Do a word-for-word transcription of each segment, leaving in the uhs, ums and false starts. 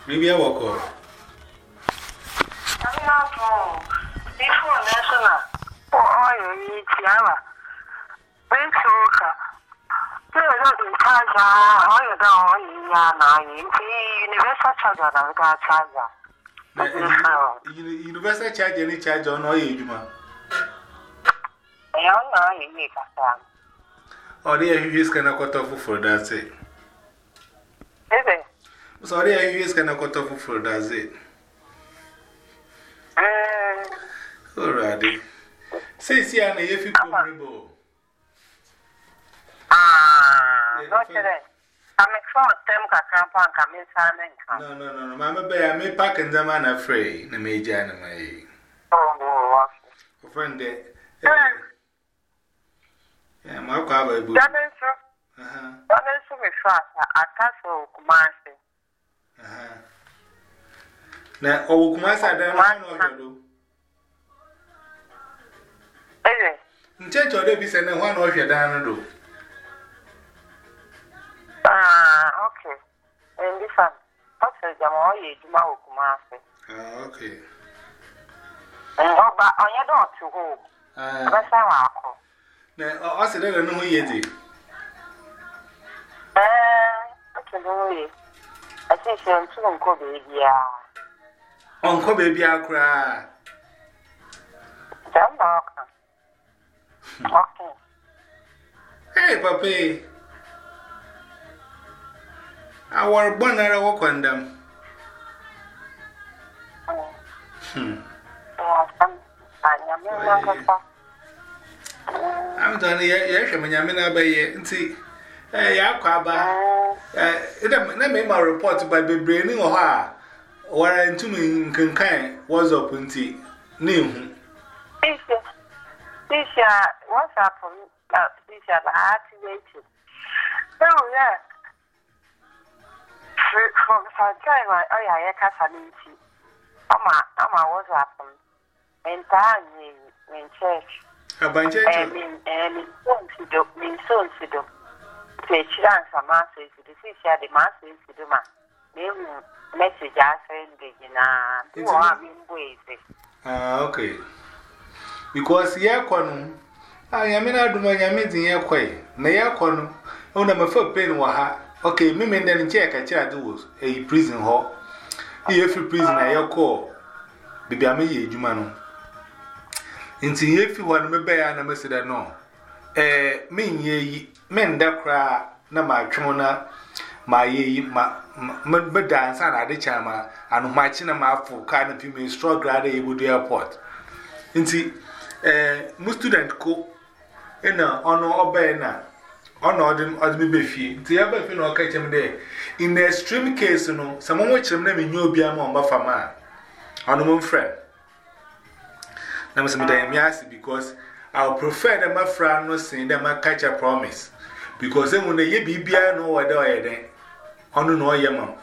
Maybe I walk off. I'm not wrong. Before national. Oh, you need Tiara. When so, you're not in charge. Oh, you don't know. Universal charger. I'm going to charge. Universal charge any charge on all you, man. I don't know. You need a fan. Oh, dear, you can not cut off for that's it. Is it? Sorry, you can not cut off for that's it. Alrighty. Say, see, I if you come rebel. Ah, not today. I'm a short term camp and no, no, no, no, Mamma Bear, I may pack and the man afraid, the major anime. Oh, a friend there. Yeah, my cover. That is true. Uh huh. That is so fast. I can't so command. Uh huh. Now, oh, Kumasa, I don't know you. In church or Davis and one of your down. Ah, okay. And this one, what's the Jamoy, Jumao Kumasi? Ah, okay. And oh, but on your door to home. Ah, that's how I call. Now, I said, I don't know who you did. Eh, okay, no, I think she's Uncle Baby. Uncle Baby, I cry. Okay. Hey, Papi. I were born at a walk on them. Hmm. I'm done here. Yes, I'm in a bay. See, eh, Yakaba. It made my report by the braining or her. Where I to me can kind was up in tea. Name. This year, what's happened? This year, I activated. So, yeah. From some time, I I can't find Ama, Ama, what's happened? And time in church. A bunch of and in soon to do, mean soon to do. Say, chance a master to the sister, the master to do my name message. I send the you are being waited. Ah, okay. Because Yaquan, I am in Aduma Yamid in Yaquay, Nayaquan, on a foot pain waha. Okay, me and then check a child was a prison hall. Here, free prison, I call. Baby, I may Jumano. Into if you want me bear, and I said, no. Eh, mean ye, men that cry, na my trona, my ye, my dance, and I the charmer, and my chinama for kind of you may struggle at the wood airport. Into eh, most student co in a honor or banner. Honor them as me beefy. The other thing I'll catch him there. In the extreme case, you know, someone watch them name in your Biamo on Bufferman. On one friend. Now, Mister Midayamiasi, because I'll prefer them my friend no saying them I catch a promise. Because then when they be beer no other then, on no yamam.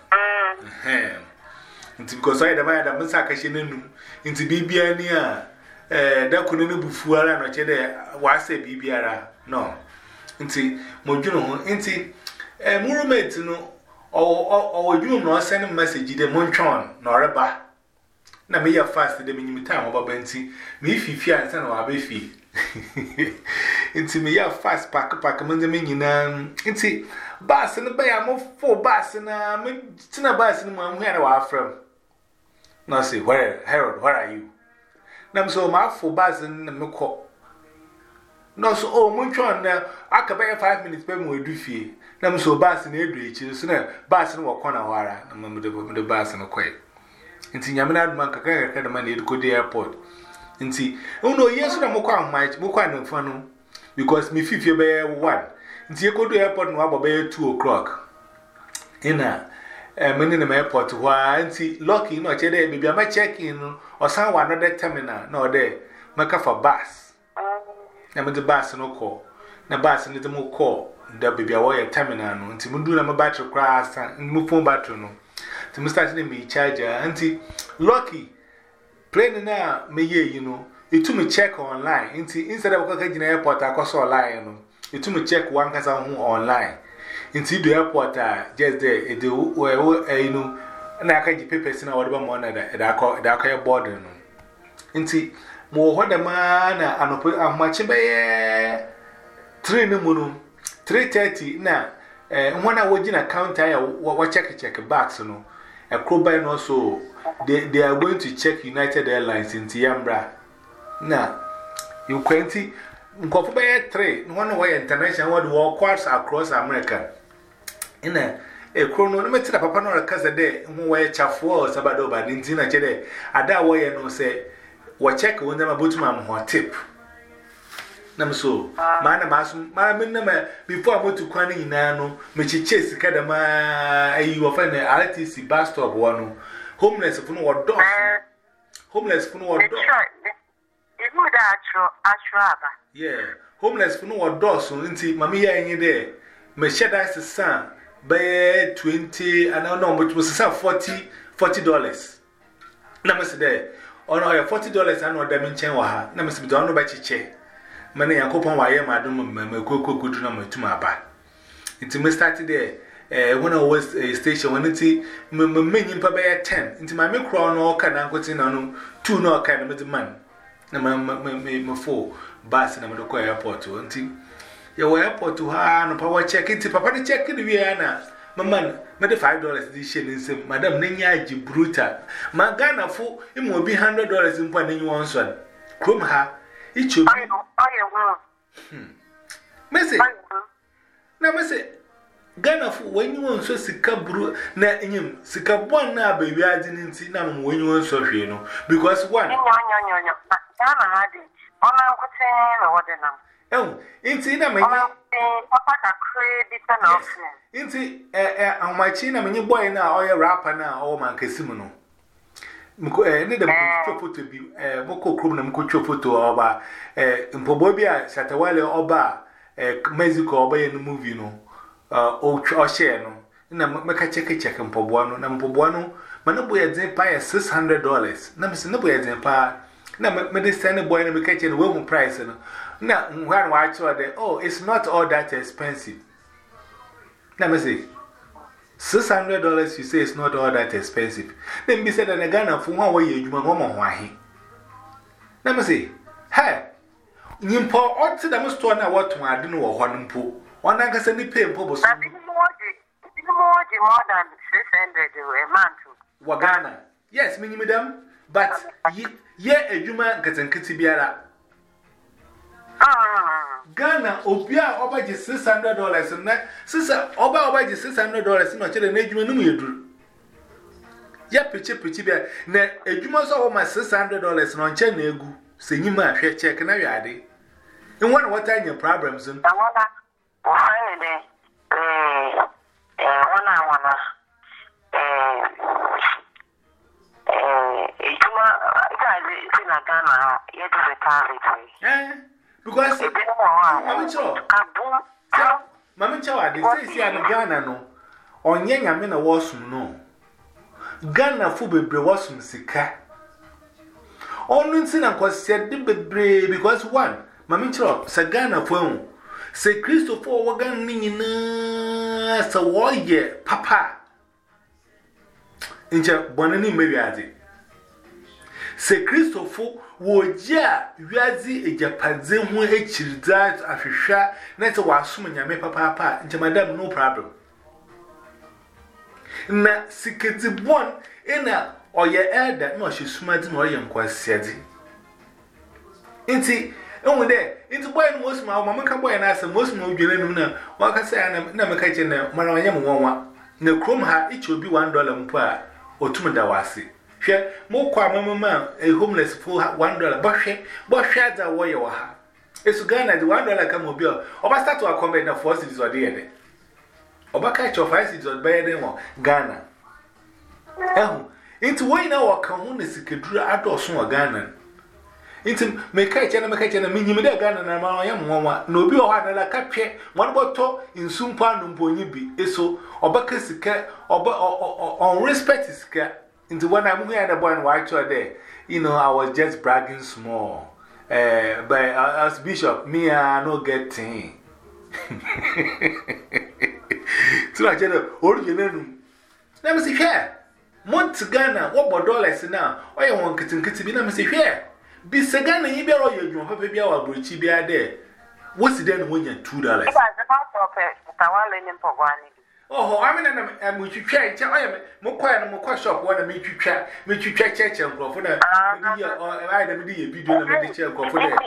It's because I demand a Massacre into B B near. Eh, that couldn't be Fuara and Chede was a B B R. No. Inti, Mojuno, Inti, a Murumate, no, or you no send a message, the Monchon, nor a bar. Now, may you fast the minimum time about Benty, me if you fear and send our baby. Inti, me ya fast pack pack among the minion. Inti, bass and the bay, I'm off four bass and a tina bass and one where I from. No, say, where, Harold, where are you? Nam so my for bass and the milk. No, so, oh, Munchon, I can buy five minutes by more do fee. Nam so bass in Edrich, so now bass and walk on a wara, and remember the bass and a quay. Inti Yamanad Manka had a money to go to the airport. Inti, oh no, yes, I'm Mokan might, Mokan and Fanu, because me fifty bear one. Inti you go to the airport and walk by two o'clock. In a man in the airport, why, Inti, lucky, not yet, maybe I might check in or someone another terminal, no, there, make up for bass. I made the bass no call. Na bass and little more call. There be a wire terminal. Until we do a battery crash and move phone battery. To start to be charger. Auntie, lucky. Plain now, me ye, you know. You took me check online. Instead of going to the airport, I cost online. You took me check one casa online. Into the airport, just there, you know, na aka ji papers na wode ba mo na da da akọ da akọ board no nti mo ho da ma na anopo amachi be ye three no mu no three thirty na eh wona wo gina counter ya wo check check bags no e krobai no so they they are going to check United Airlines nti yambra na you twenty nkofo be three wona wo international wo wo quarters across America ina e krono no metira papa no rekaza de ho wo chafo sabado ba nti na chede ada wo ye no se wo check won dem abotum am ho tip nam so ma na maso ma men na before abotu kwan ina no me chiche sika da ma ayi wo fa na R T C bus stop wo no homeless fu no wo do homeless fu no wo do ibu da atro atro aba yeah homeless fu no wo do so nti ma me ya yin de me sheda sesa by twenty and I know much was forty dollars. Namas there. On our forty dollars and no dimension wa. Namas be done by chiche. Many a coupon wire, madam, my cocoa good number to my back. It's me started there. When I was a station, when it's many papa ten into my micro no can I got in on two no kind of the man. My four bus and I'm at the airport to until. Your airport to her no power check it. Papa, the check in the Vienna. My man, made five dollars this year in some Madame Nenyaji Bruta. My Ghana for it will be hundred dollars in one in one son. Come her, it should be. Hmm. Messy. Now, Messy Ghana for when you want so sika bru na him sika one na baby I didn't see now when you want so you know because one. Ghana had it. On our hotel or what the number. Oh, inti na me papa ka credit na offering. Inti eh eh amachi na me boy na oye rapper na o man kasimu no. Mko eh ne da mko photo bi eh mko krom na mko photo oba eh mpobo bi a Shatawale oba eh Mexico oba ye no movie no o o share no na meka check check mpobo no na mpobo no mana boy dey pay six hundred dollars na me se na boy dey pay na me dey send boy na meka check no we price no. Now, when I told them, oh, it's not all that expensive. Let me see. six hundred dollars, you say it's not all that expensive. Then be said, and again, for one way, you want one. Let me see. Hey, you pour out to the most one what to I don't know one pool. One I can send the pay for both. More than six hundred a month. Wagana. Yes, mini madam, but ye a human gets and kitty biara. Ghana, Obia, over just six hundred dollars and that, sister, over over just six hundred dollars in a child and age when you do. Ya pitchy pitchy bear, ne, a jumas over my six hundred dollars on Chenegu, saying you might share check and I added. And one what time your problems and I wanna, finally, eh, eh, one I wanna, eh, eh, Juma, it's in a Ghana, yet to the eh. Because Mamma Cho, Mamma Cho, I did say, I'm Ghana no. On Yang, I mean, a wasum no. Ghana Fube wasum sika. Only sin and was said, brave because one, Mamma Cho, Sagana phone. Say Christopher Wagan Nina, so warrior, papa. Incha Bonani maybe I did. Say Christopher. Woja, Yazi, a Japanese who ate that as a shot, not a wasum ya me papa, and madam no problem. Na siketi one in a or your air that no, she's smart no young quite said. Inti, only there, into boy most my mamma can boy and ask most no Gilena, what I say, I'm never catching them, Malayam one. No chrome ha, it will be one dollar per or two mandawasi. Share more qua mamma, a homeless for one dollar, but she, but shads are where you are. It's Ghana, the one dollar come mobile, or I start to accommodate the forces or dear. Or back at your five or better than Ghana. Oh, into way now, a communist could draw out or soon Ghana. Into make catch and make and a minimum Ghana and I am one, no be or another capture, one bottle in Sumpan Ponibi, eso, or Bacchus or on respect is cat. Into when I'm here at the one white there, you know, I was just bragging small. Uh, but uh, as Bishop, me, I no get thing. So I tell you, all you know, let me see here. Montigana, what about dollars now? Why you want kitten kitty? I'm say, here. Be Sagana, you be all your happy hour, Bridge be there. What's it then when you're two dollars? Oh, I mean, I'm with you. Check, I am more quiet and more quiet shop. What I make you check, make you check, check, and go for that. I don't need a video and make you go for that.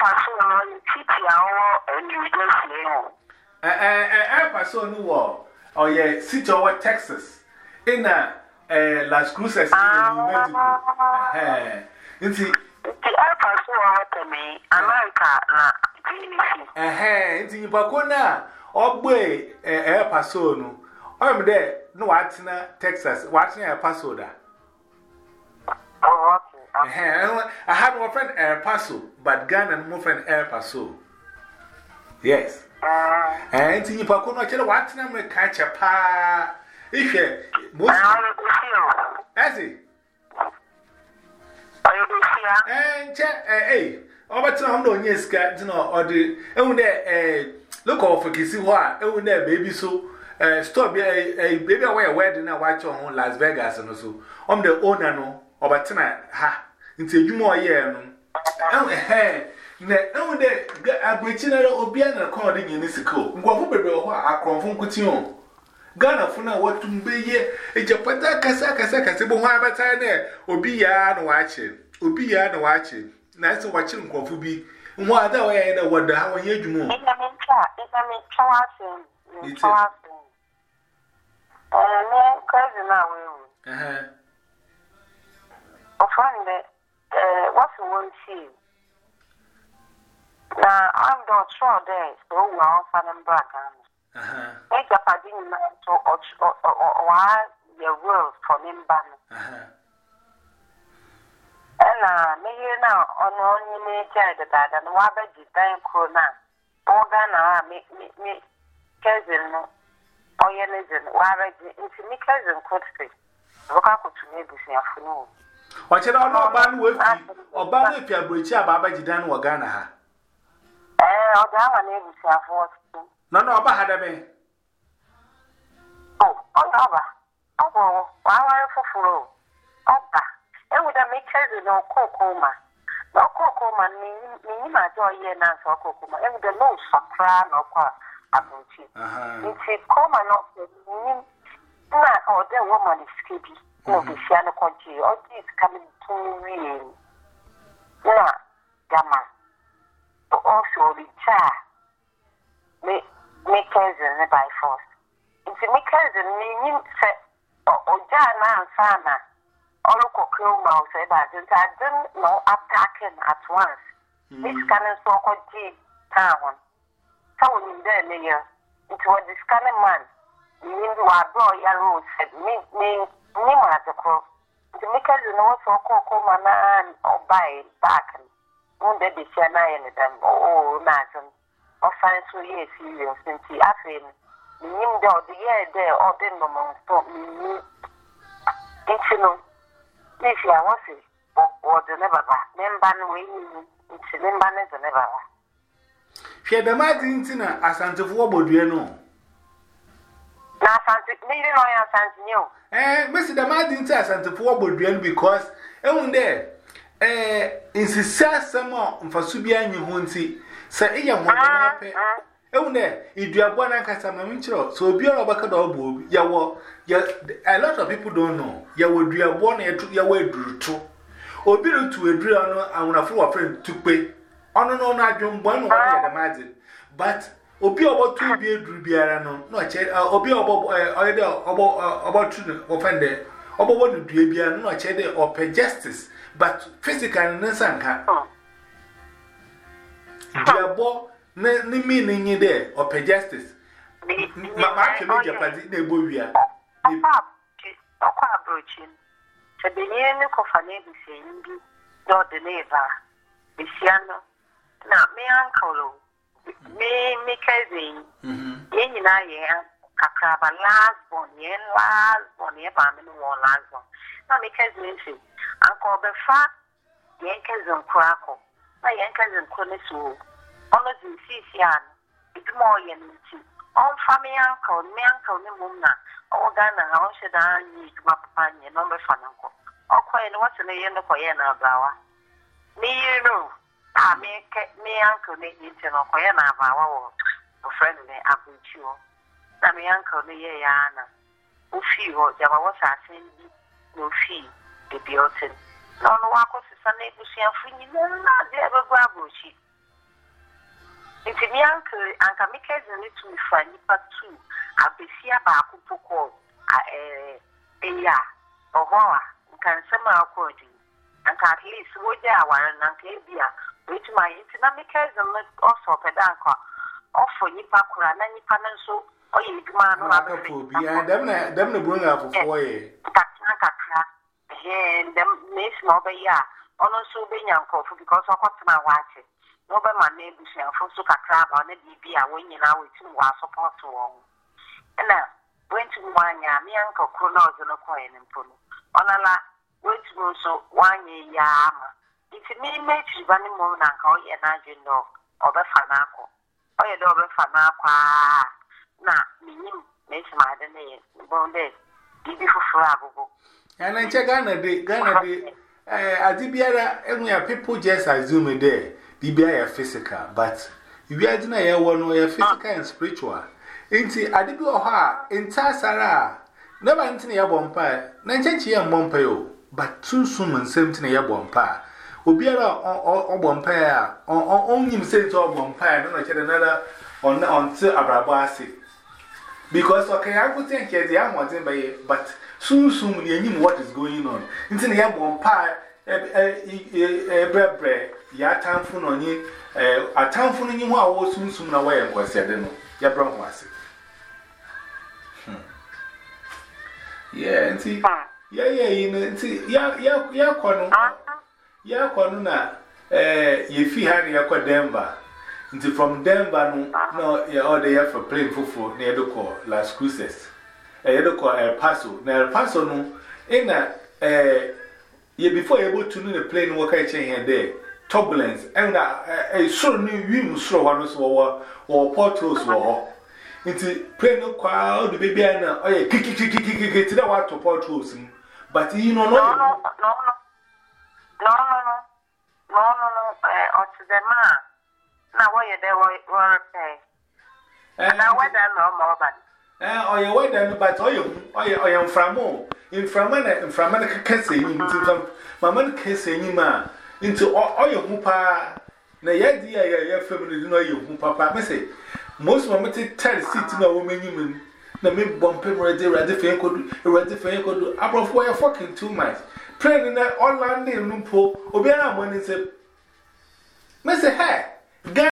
I pass on the wall. Oh, yeah, sit over Texas in a Las Cruces in New Mexico. You see, I pass on me, America. Eh, it's in Bacona. Oh, boy, a passo. I'm there, no, Atina, Texas, watching a passoda. Oh, I had no friend air passo, but gun and more friend air passo. Yes. And in Pacona, tell what number catch a pa. If you most as it. And eh, over to home, yes, cat, no, or the only a look off for Kissy, why, only baby so. Uh, stop a baby away a wedding now, watch on Las Vegas and so. I'm the owner, no, or but tonight, ha, until you more year. Oh, eh, no, the Aboriginal Obiana according in this coat. Go for baby, I come from Coution. Ghana for now, what to be here? It's a pataka saka saka, Sibo, why but I there, Obia and watching, Obia and watching. Nice to watch him, Confubi. What other way, I know what the how you move. It's a it's a Uh, no, cousin, now. Uh huh. I find that, uh, what's the one see? Now, I'm not sure there, so well, fan and black. Uh huh. Make up a dinner to or why your world for him ban. Uh huh. And uh, me here now, on only me child that and Wabba Jitan Crona. Organa, me, me, me, cousin. Oh, yeah, listen, why into me cousin could speak. Look out to me, Bushy afternoon. What you don't know about with or Baba if you are Bridge, Baba Jidan or Ghana? Eh, or down my name is Affords. No, no, about had a bay. Oh, oh, Baba. Oh, why are you for flow? Opa, and would I make cousin no cocoma? No cocoma, me, my joy, and answer cocoma, and the nose for crown or qua. It's a common of the or the woman is skippy. No, the Siana country, or this coming to real. Yeah, Gamma. Also, the child make cousin by force. It's a make cousin meaning or Jana and Sana. All look or kill mouse, I don't know attacking at once. This cannon so called G town. Someone in there, Mayor, it was this kind of man. You mean, what bro, Yaro said, me, me, me, at the cross. The makers in also call man or buy back. Won't they be share nine and them? Oh, Nathan. Or find so yes, serious, since he asked him. You mean, the year there, or then no more stop me. It's no. If you are was it, or the never back. Then ban away, it's a limb banners and never. She had a Martintina as Santa Fobodueno. Now, Santa, maybe I am Santa New. Eh, Mister the Martinta Santa Fobodueno because, oh, there, eh, in Sissama for Subian, you won't see. Say, eh, one, oh, there, if you are born and Casamamincho, so be all about Obo, Yawa, a lot of people don't know. Yawa, you are born here to your way to or be to a drill, and when a full friend to pay. Oh, no, no, not John one or imagine. But Obi about two be a drubiano, no, Obi about about two offended, about what do you be a no cheddar or pay justice, but physical and Nansanka. Dear boy, no meaning you there or pay justice. My major party, they will be a broaching. So the name of a name is saying, not the neighbor, the Siano. Now, me uncle, me, me cousin, yen and I, a crab, a last one, yen last one, yen barman, one last one. Now, me cousin, Uncle Befa, yen cousin crackle, my yen cousin Conisu, honors in Sician, it's more yen, on family uncle, me uncle, the mumna, or Ghana, I should I need my papa, number for uncle. Or quite what's in the end of Koyana Bawa. Me, you know, I make me uncle, the internal Koyana Bawa, or friendly, I will chew. Na me uncle, the Yana, who feel Java was asking no fee, the beauty. No, no, I was a Sunday to see a free, no, not the ever grabushi. It's a uncle, and Kamikaze and it to me for Nipa two. I'll be see about Kupoko, a ya, or Hoa, can somehow according. And at least what they are one and Ankabia, which my Intinamikaze and also Pedanka, or for Nipa Kuran and Nipanan so, or you man, yeah, them, them the bring up for you. And them may small by ya, on also being uncle because of what's my watching. No, but my neighbors are for so a crab on the B B. I win you now with two was support to one. And now, went to one year, me uncle Cronos and a coin and pull. On a la, went to so one year yama. It's a me mate running more than call you and I do know, or the fanaco. Or you don't fanaco. Now, me, makes my name, bone day. Beautiful flabble. And I check Ghana, Ghana, I did be a people just assume it there. Be a physical, but if you are doing a one way physical and spiritual. Ain't I did go ha in Tassara. Never into a bompa, Nancy and Mompeo, but too soon and seventeen a bompa. Ubiara or bompa, or only sense of bompa, and I another on on Abrabasi. Because okay, I could think here the young by but soon soon you knew what is going on. Into the bompa. A bread bread, ya time phone on ye, a town phone in you was soon soon away and was said, ya brown was it. Yeah, and see, yeah, yeah, you know, see, ya, ya, ya, corner, ya, corner, eh, if you had your Denver, until from Denver, no, ya all day for playing football near the core, Las Cruces, a yellow core, El Paso, near El Paso, no, in a, eh, yeah, before you're able to know the plane work I change here there, turbulence, and a sure new room, sure one was war or portals war. Into plane no crowd, the baby, and oh, yeah, kick, kick, kick, kick, kick, kick, to the water portals. But you know, no, no, no, no, no, no, no, no, no, or to the man. Now, why you there were pay? And now, what I know more about. Eh, or your weather, but oh, you, I am from more. In Framana, in Framana Cassie, into Mamma Cassie, ma, into all your mupa. Na idea, your family know you, papa. I say, most mamma tell sitting a woman, you na me bomb paper, ready for you could, ready for you could, above where you're fucking too much. Praying in that all landing, Lumpo, Obiana, when it's a. Mister Hey.